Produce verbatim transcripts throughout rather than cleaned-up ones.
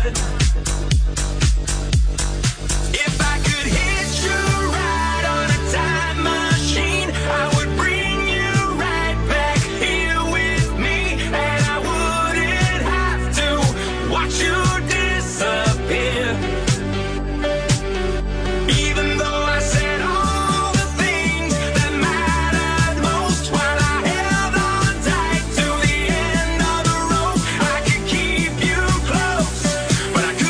If I could hitch a ride on a time machine, I would bring you right back here with me, and I wouldn't have to watch you disappear. Even though I said all the things that mattered most while I held on tight to the end of the rope, I could keep you close, but I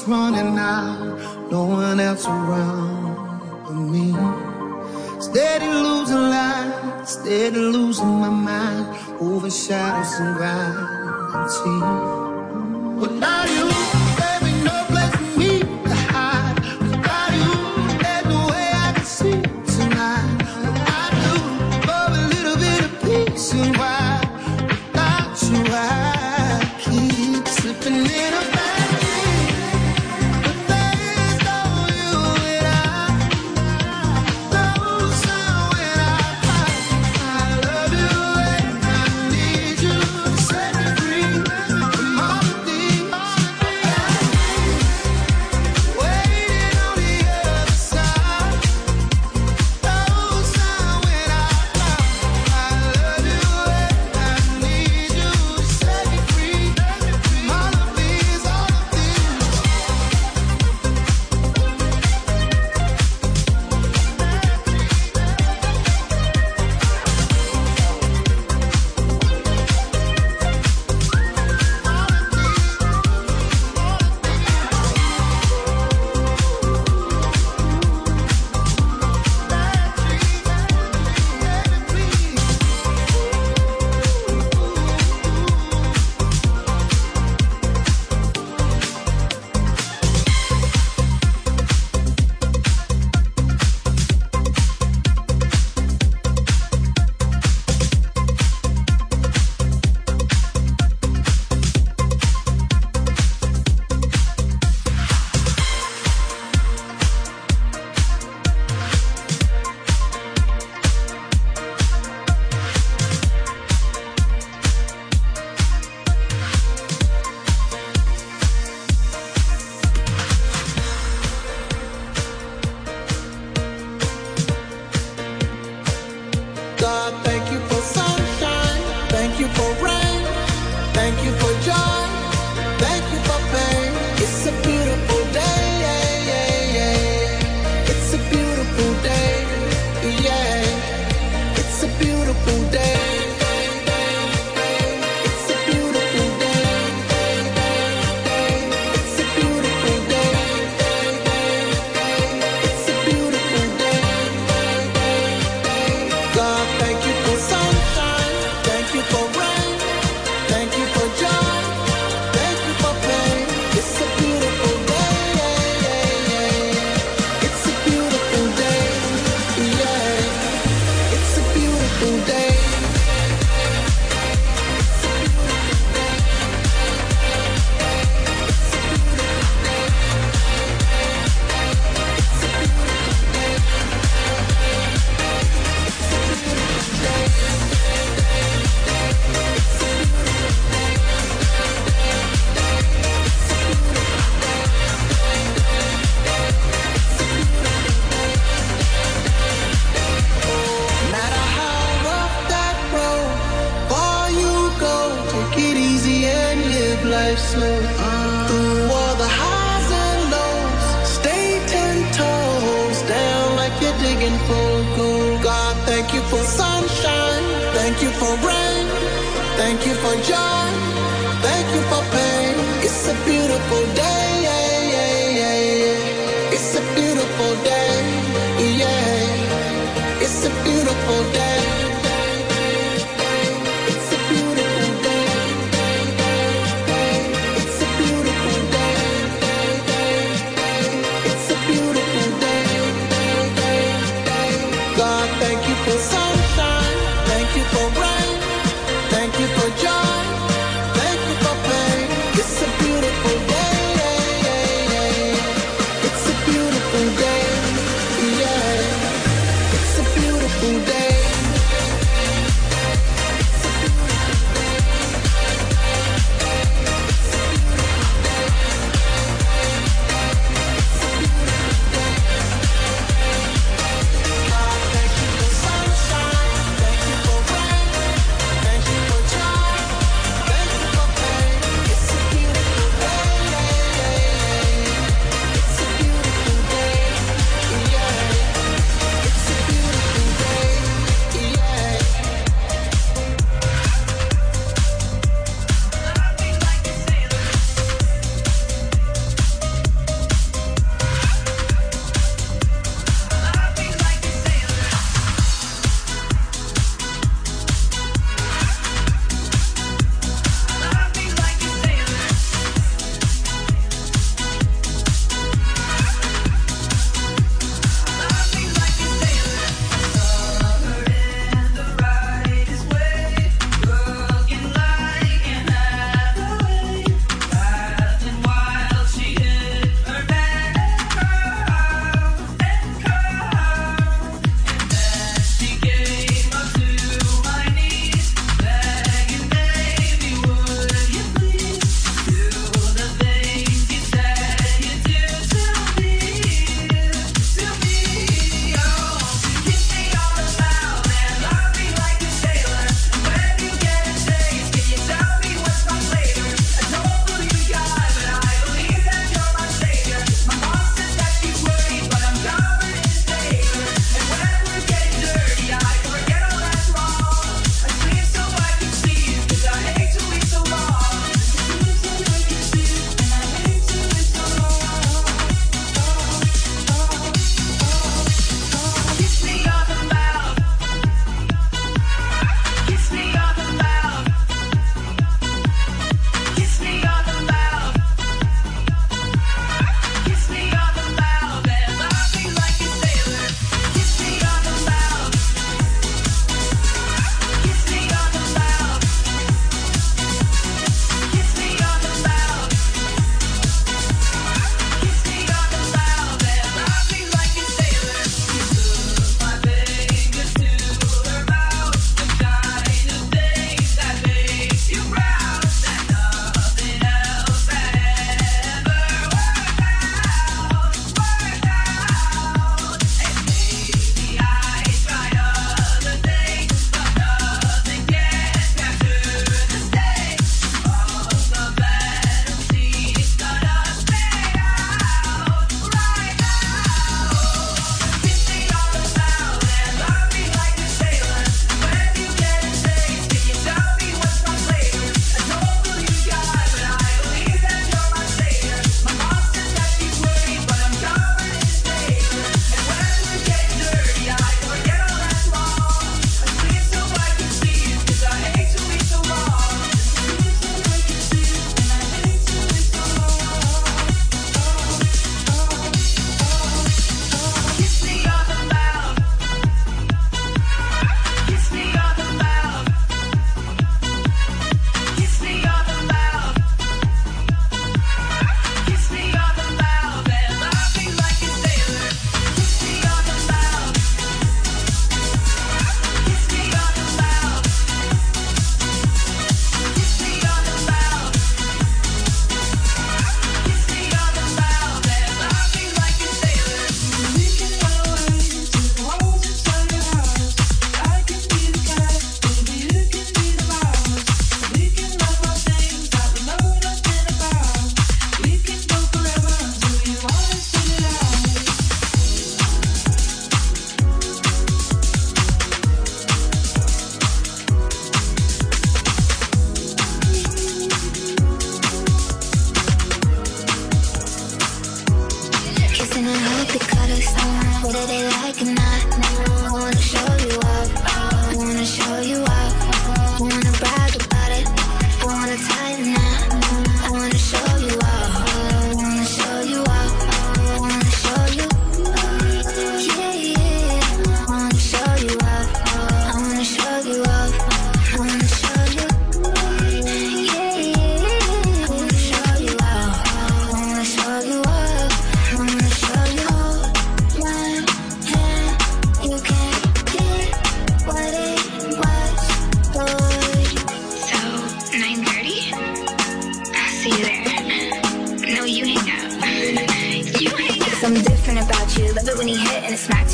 running out, no one else around but me. Steady losing light, steady losing my mind, over shadows and gravity. But now you, baby, no place for me to hide. Without you, there's no way I can see tonight. But I do love a little bit of peace and why without you I keep slipping in a bad dream. But there's no you and I, no sound when I cry. I love you and I need you to set me free from all the things waiting on the other side. No sound when I cry. I love you and I need you to set me free from all of these, all of these. God, thank you for sunshine, thank you for rain, thank you for joy, thank you for pain. It's a beautiful day, yeah, yeah, yeah. It's a beautiful day, yeah. It's a beautiful day. It's a beautiful day. It's a beautiful day. It's a beautiful day. God, thank you for sunshine, thank you for rain, thank you for joy, thank you for pain. It's a beautiful day, yeah, yeah, yeah. It's a beautiful day, yeah. It's a beautiful day. No matter how rough that road, far you go, take it easy and live life slow. Through all the highs and lows, stay ten toes down like you're digging for gold. God, thank you for sunshine, thank you for rain, thank you for joy, thank you for pain. It's a beautiful day, yeah, yeah, yeah, yeah. It's a beautiful day, yeah. It's a beautiful day. It's a beautiful day. It's a beautiful day. It's a beautiful day. God, thank you for sunshine, thank you for rain, thank you for joy, thank you for pain. It's a beautiful day, yeah, yeah, yeah. It's a beautiful day, yeah. It's a beautiful day. God, thank you for sunshine, thank you for rain, thank you for joy, thank you for pain. It's a beautiful day, yeah, yeah, yeah. It's a beautiful day, yeah. It's a beautiful day.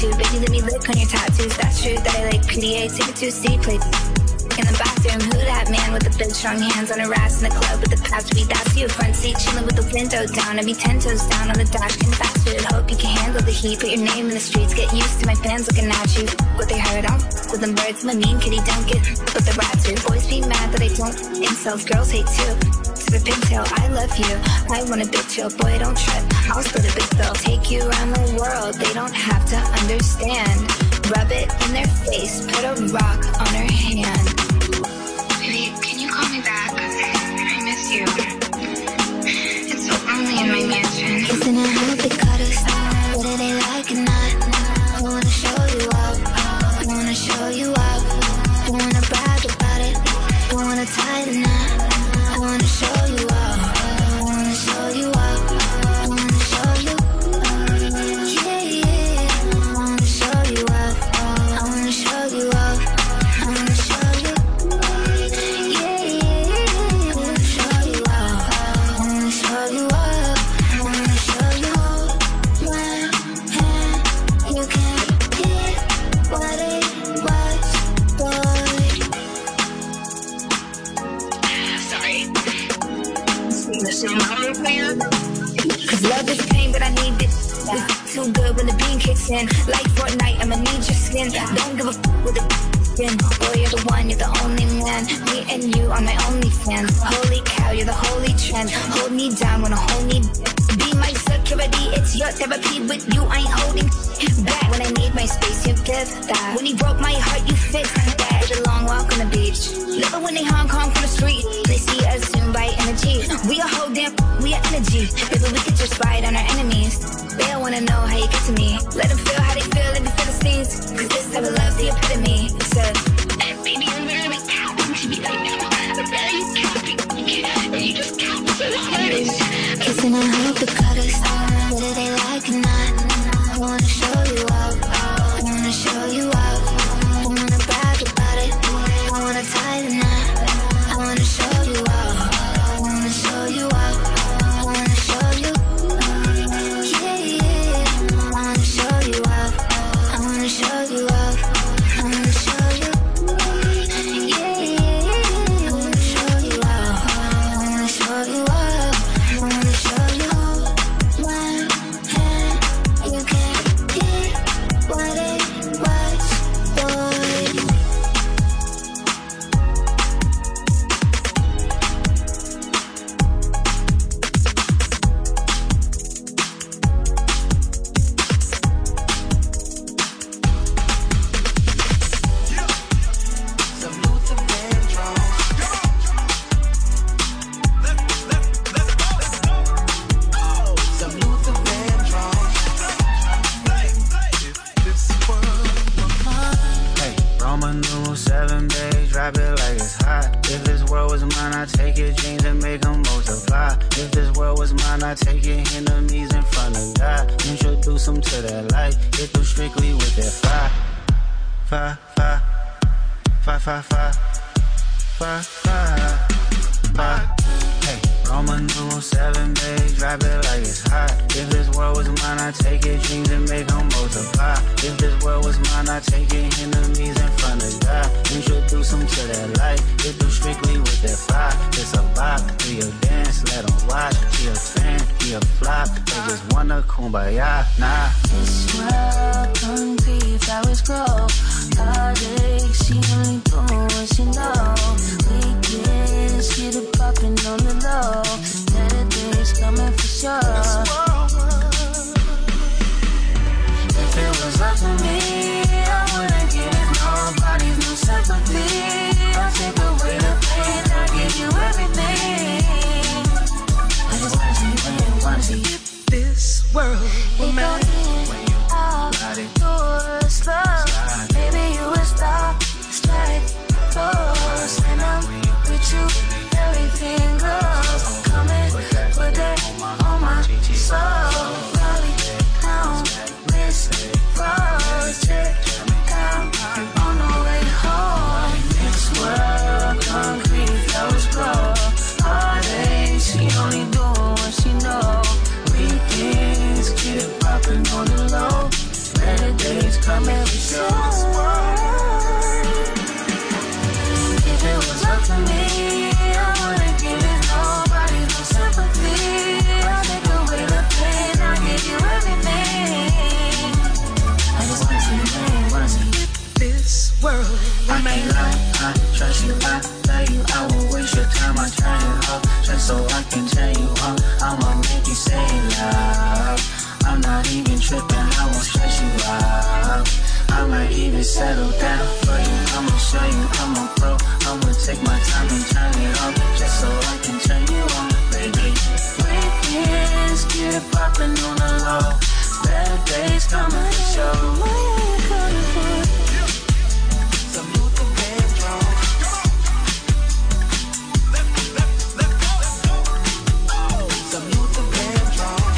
attitude. Baby, let me lick on your tattoos. That's true that I like P D A. Take it to a C plate. In the bathroom, who that man with the big strong hands on her ass in the club with the past beat? That's you. Front seat, chilling with the window down. I be ten toes down on the dash, getting fast food. Hope you can handle the heat. Put your name in the streets. Get used to my fans looking at you. What they heard, I'm with them birds. I'm a mean kitty, don't get with the rats. Boys be mad that I don't. Incels, girls hate too. To the pigtail, I love you. I want a big chill, boy, don't trip. I'll split a big bill. Take you around the world. They don't have to understand. Rub it in their face. Put a rock on her hand. Baby, can you call me back? I miss you. It's so lonely in my mansion. Kissing and hope they cut us. Whether they like it or not. I wanna show you up. I wanna show you up. I wanna brag about it. I wanna tie the knot. I wanna show you up. I wanna show you up. I wanna show you. Yeah, yeah. I wanna show you up. I wanna show you up. I wanna show you. Yeah, yeah. I wanna show you up. I wanna show you up. I wanna show you. One hand, you can't get what it was, boy. Sorry. Cause love is pain, but I need it. It's too good when the beam kicks in. Like Fortnite, I'ma need your skin. Don't give a f with the skin. Boy, you're the one, you're the only man. Me and you are my only fans. Holy cow, you're the holy trend. Hold me down when I hold me. Be my security, it's your therapy. With you, I ain't holding back. When I need my space, you give that. When you broke my heart, you fixed that. It's a long walk on the beach. Love it when they Hong Kong from the street. They see us soon by energy. We a whole damn, we are energy. Baby, we could just ride on our enemies. They don't wanna know how you get to me. Let them feel how they feel, let me feel the stings. Cause this type of love's the epitome. It's a, baby, I'm really counting to me right now. I'm very counting. And you just count for the hardest. Kissing and hope to cut us. Whether they like it or not. I wanna show you up. I wanna show you up. I wanna brag about it. I wanna tie the knot. I wanna show you up. I wanna show you up. I wanna show you. Yeah, yeah. I wanna show you up. I wanna show you up. I wanna show you. Yeah, yeah. I wanna show you up. I wanna show you up. I wanna show you. One hand, you can't get what it was, boy. Some Luther Vandross. Some Luther Vandross. Hey, Roman numeral seven, babe, drop it like it's hot. If this world was mine, I'd take your dreams and make them multiply. If this world was mine, I'd take your enemies in front of God. Introduce them to that light, hit them strictly with that fire. Fire, fire, fire, fire, fire, fire, fire, fire. Hey, Roman numeral seven, babe, drop it like it's hot. If this world was mine, I'd take your dreams and make them multiply. If this world was mine, I'd take your enemies in front of God. Introduce them to that light, hit them strictly with that fire. It's a bop, do your dance, let them watch. Be a fan, be a flop, they just wanna kumbaya, nah. This world concrete, flowers grow. Heartache, she only doing what she know. Weekends, get it poppin' on the low. Better days coming for sure. If it was up to me, I wouldn't give nobody no sympathy. I'll take away the pain, I'll give you everything. I just wanna see you win, wanna see you. This world will melt. Slow. Baby, you world. I can't lie, I trust you, I love you. I won't waste your time, I turn it off just so I can turn you on. I'ma make you say love. I'm not even tripping, I won't stress you out. I might even settle down for you. I'ma show you I'm a pro. I'ma take my time and turn it off just so I can turn you on, baby. Weekends get it poppin' on the low. Better days coming for sure. Some Luther Vandross. Some Luther Vandross.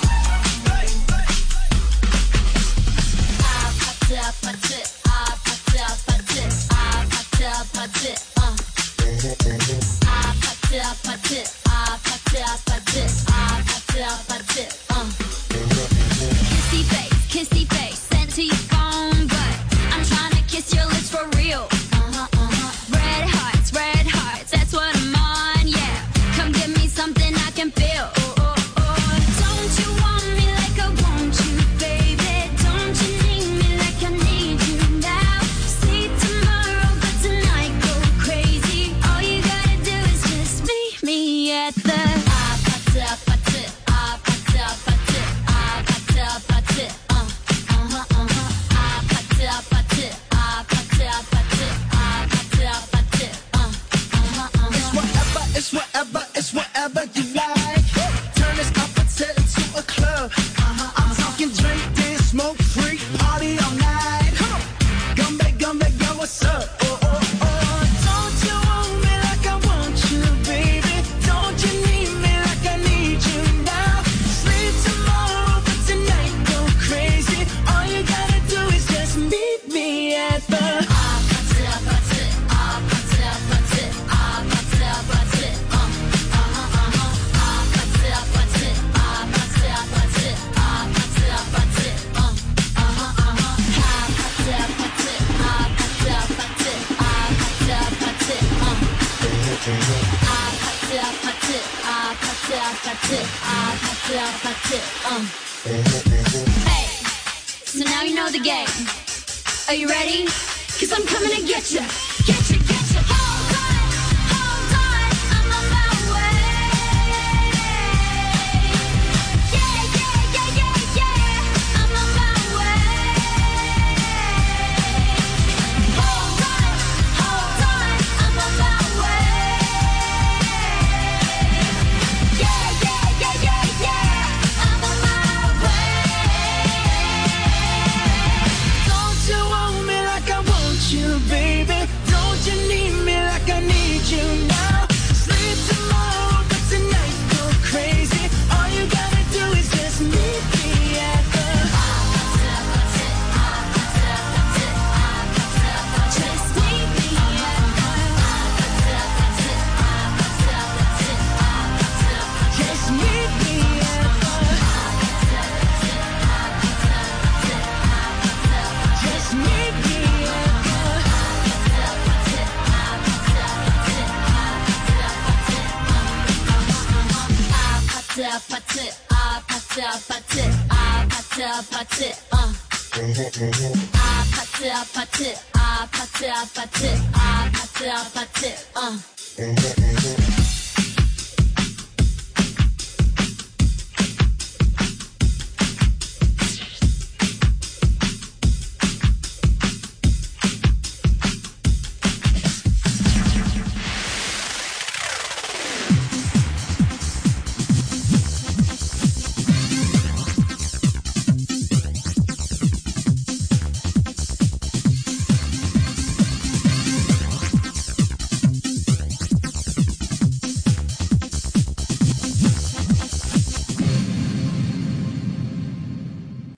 I put it, put it, I put it, put it, I put it, put it, uh. I put it, put it, I put it, put it, I put it, put it, uh. Kissy face, kissy face, sent to your phone, but I'm trying to kiss your lips for real. Uh-huh, uh-huh. Red hearts, red hearts, that's what I'm on, yeah. Come give me something I can feel. Oh, oh, oh. Don't you want me like I want you, baby? Don't you need me like I need you now? See tomorrow, but tonight go crazy. All you gotta do is just meet me at the I put it, put it, I put it, put it, I put it, put it, uh, uh-huh, uh-huh. I put it, put it, I put it, put it, I put it, put it, uh, uh-huh, uh-huh. Whatever, it's whatever, it's whatever you like. Turn this opposite into a club. Uh-huh, I'm talking drink, dance, smoke, freak, party all night. Come on, Gumbe, Gumbe, yo, what's up? Oh, oh, oh. Don't you want me like I want you, baby? Don't you need me like I need you now? Sleep tomorrow, but tonight go crazy. All you gotta do is just meet me at the I put it, put it, I put it, put it, I put it, put it, uh, uh-huh, uh-huh. I put it, put it, I put it, put it, I put it, put it, uh, uh-huh, uh-huh. I put it, put it, I put it, put it, I put it, put it, uh. I put it, put it, I put it, put it, I put it, put it, uh. Hey, so now you know the game. Are you ready? Cause I'm coming to get you. Get you, get you. Hold on, hold on, I'm on my way. Yeah, yeah, yeah, yeah, yeah, I'm on my way. Hold on, hold on, I'm on my way. Yeah, yeah, yeah, yeah, yeah, I'm on my way. Don't you want me like I want you, baby? Don't you need me like I need you now? Sleep tomorrow, but tonight go crazy. All you gotta do is just meet me at the Just meet me at Just meet me at the Just meet me at I put it, I put it, put it, I put it, put it, uh. I put it, put it, I put it, put it, I put it, put it, uh.